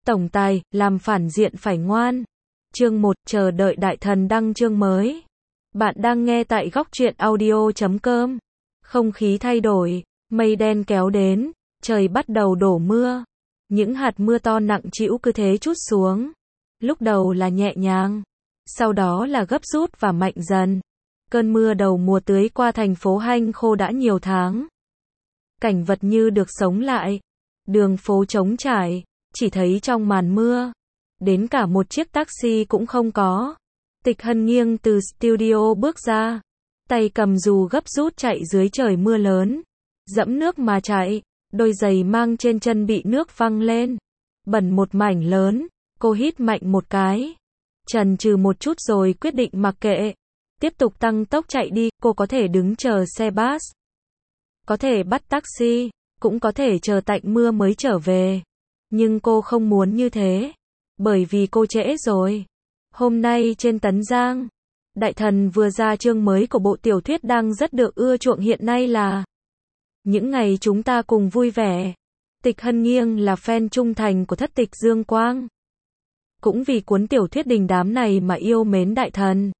Tổng tài, làm phản diện phải ngoan. Chương 1, chờ đợi đại thần đăng chương mới. Bạn đang nghe tại góc truyện audio.com. Không khí thay đổi, mây đen kéo đến, trời bắt đầu đổ mưa. Những hạt mưa to nặng trĩu cứ thế trút xuống. Lúc đầu là nhẹ nhàng, sau đó là gấp rút và mạnh dần. Cơn mưa đầu mùa tưới qua thành phố hanh khô đã nhiều tháng. Cảnh vật như được sống lại. Đường phố trống trải, chỉ thấy trong màn mưa, đến cả một chiếc taxi cũng không có. Tịch Hân nghiêng từ studio bước ra, tay cầm dù gấp rút chạy dưới trời mưa lớn, dẫm nước mà chạy, đôi giày mang trên chân bị nước văng lên, bẩn một mảnh lớn. Cô hít mạnh một cái, chần chừ một chút rồi quyết định mặc kệ, tiếp tục tăng tốc chạy đi. Cô có thể đứng chờ xe bus, có thể bắt taxi, cũng có thể chờ tạnh mưa mới trở về. Nhưng cô không muốn như thế, bởi vì cô trễ rồi. Hôm nay trên Tấn Giang, Đại Thần vừa ra chương mới của bộ tiểu thuyết đang rất được ưa chuộng hiện nay là Những Ngày Chúng Ta Cùng Vui Vẻ. Tịch Hân nghiêng là fan trung thành của thất tịch Dương Quang. Cũng vì cuốn tiểu thuyết đình đám này mà yêu mến Đại Thần.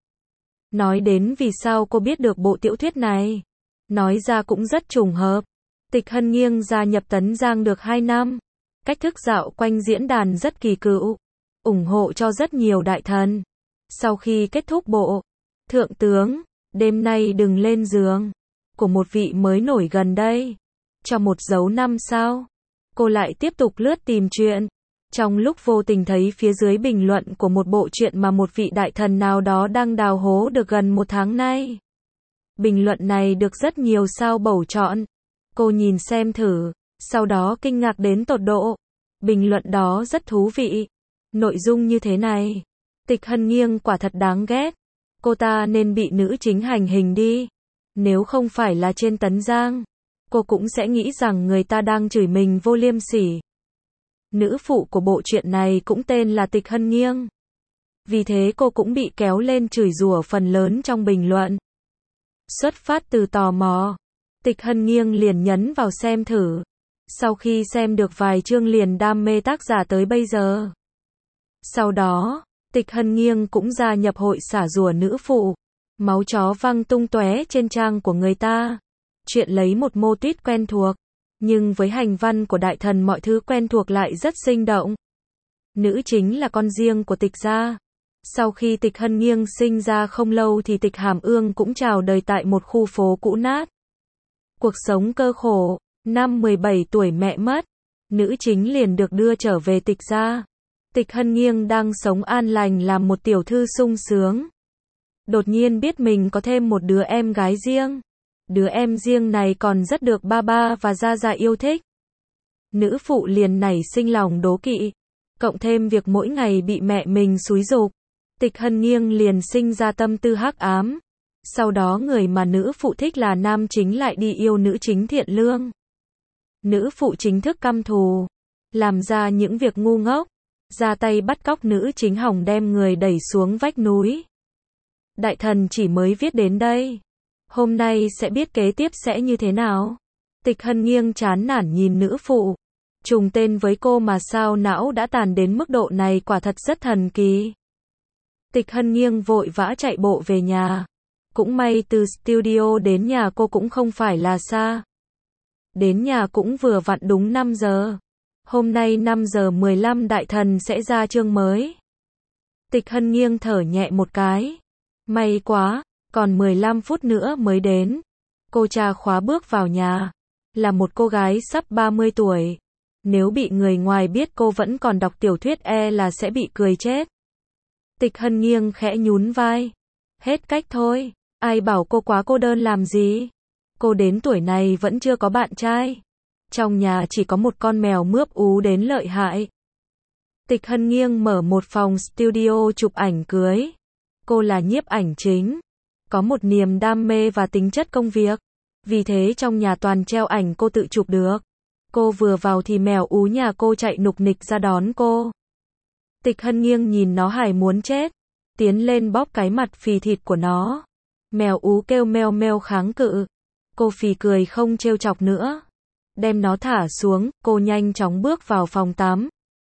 Nói đến vì sao cô biết được bộ tiểu thuyết này, nói ra cũng rất trùng hợp. Tịch Hân nghiêng gia nhập Tấn Giang được 2 năm. Cách thức dạo quanh diễn đàn rất kỳ cựu, ủng hộ cho rất nhiều đại thần. Sau khi kết thúc bộ Thượng tướng, đêm nay đừng lên giường của một vị mới nổi gần đây, cho một dấu 5 sao, cô lại tiếp tục lướt tìm chuyện. Trong lúc vô tình thấy phía dưới bình luận của một bộ truyện mà một vị đại thần nào đó đang đào hố được gần 1 tháng nay. Bình luận này được rất nhiều sao bầu chọn. Cô nhìn xem thử, sau đó kinh ngạc đến tột độ. Bình luận đó rất thú vị. Nội dung như thế này: Tịch Hân nghiêng quả thật đáng ghét. Cô ta nên bị nữ chính hành hình đi. Nếu không phải là trên Tấn Giang, cô cũng sẽ nghĩ rằng người ta đang chửi mình vô liêm sỉ. Nữ phụ của bộ truyện này cũng tên là Tịch Hân nghiêng. Vì thế cô cũng bị kéo lên chửi rủa phần lớn trong bình luận. Xuất phát từ tò mò, Tịch Hân nghiêng liền nhấn vào xem thử. Sau khi xem được vài chương liền đam mê tác giả tới bây giờ. Sau đó, Tịch Hân nghiêng cũng gia nhập hội xả rùa nữ phụ. Máu chó văng tung tóe trên trang của người ta. Chuyện lấy một mô típ quen thuộc, nhưng với hành văn của đại thần mọi thứ quen thuộc lại rất sinh động. Nữ chính là con riêng của Tịch gia. Sau khi Tịch Hân nghiêng sinh ra không lâu thì Tịch Hàm Ương cũng chào đời tại một khu phố cũ nát. Cuộc sống cơ khổ, năm 17 tuổi mẹ mất, nữ chính liền được đưa trở về Tịch gia. Tịch Hân nghiêng đang sống an lành làm một tiểu thư sung sướng. Đột nhiên biết mình có thêm một đứa em gái riêng. Đứa em riêng này còn rất được ba ba và gia gia yêu thích. Nữ phụ liền nảy sinh lòng đố kỵ, cộng thêm việc mỗi ngày bị mẹ mình xúi giục. Tịch Hân nghiêng liền sinh ra tâm tư hắc ám. Sau đó người mà nữ phụ thích là nam chính lại đi yêu nữ chính thiện lương. Nữ phụ chính thức căm thù, làm ra những việc ngu ngốc, ra tay bắt cóc nữ chính hỏng đem người đẩy xuống vách núi. Đại thần chỉ mới viết đến đây. Hôm nay sẽ biết kế tiếp sẽ như thế nào. Tịch Hân nghiêng chán nản nhìn nữ phụ. Trùng tên với cô mà sao não đã tàn đến mức độ này, quả thật rất thần kỳ. Tịch Hân nghiêng vội vã chạy bộ về nhà. Cũng may từ studio đến nhà cô cũng không phải là xa. Đến nhà cũng vừa vặn đúng 5 giờ. Hôm nay 5 giờ 15 đại thần sẽ ra chương mới. Tịch Hân nghiêng thở nhẹ một cái. May quá, còn 15 phút nữa mới đến. Cô trà khóa bước vào nhà. Là một cô gái sắp 30 tuổi. Nếu bị người ngoài biết cô vẫn còn đọc tiểu thuyết là sẽ bị cười chết. Tịch Hân nghiêng khẽ nhún vai. Hết cách thôi, ai bảo cô quá cô đơn làm gì. Cô đến tuổi này vẫn chưa có bạn trai. Trong nhà chỉ có một con mèo mướp ú đến lợi hại. Tịch Hân nghiêng mở một phòng studio chụp ảnh cưới. Cô là nhiếp ảnh chính, có một niềm đam mê và tính chất công việc. Vì thế trong nhà toàn treo ảnh cô tự chụp được. Cô vừa vào thì mèo ú nhà cô chạy nục nịch ra đón cô. Tịch Hân nghiêng nhìn nó hài muốn chết, tiến lên bóp cái mặt phì thịt của nó. Mèo ú kêu meo meo kháng cự. Cô phì cười không trêu chọc nữa. Đem nó thả xuống, cô nhanh chóng bước vào phòng tắm.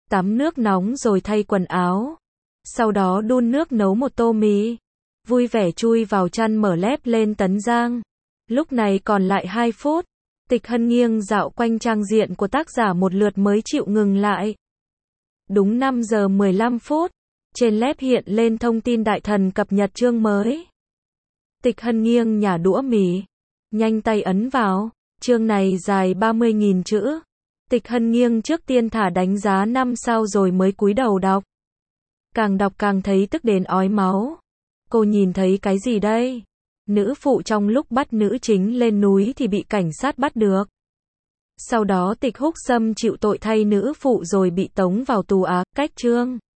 Tắm nước nóng rồi thay quần áo. Sau đó đun nước nấu một tô mì. Vui vẻ chui vào chăn mở lép lên tấn giang. Lúc này còn lại 2 phút. Tịch Hân nghiêng dạo quanh trang diện của tác giả một lượt mới chịu ngừng lại. Đúng 5 giờ 15 phút. Trên lép hiện lên thông tin đại thần cập nhật chương mới. Tịch Hân nghiêng nhả đũa mì. Nhanh tay ấn vào. Chương này dài 30.000 chữ. Tịch Hân nghiêng trước tiên thả đánh giá 5 sao rồi mới cúi đầu đọc. Càng đọc càng thấy tức đến ói máu. Cô nhìn thấy cái gì đây? Nữ phụ trong lúc bắt nữ chính lên núi thì bị cảnh sát bắt được. Sau đó Tịch Húc Sâm chịu tội thay nữ phụ rồi bị tống vào tù cách chương.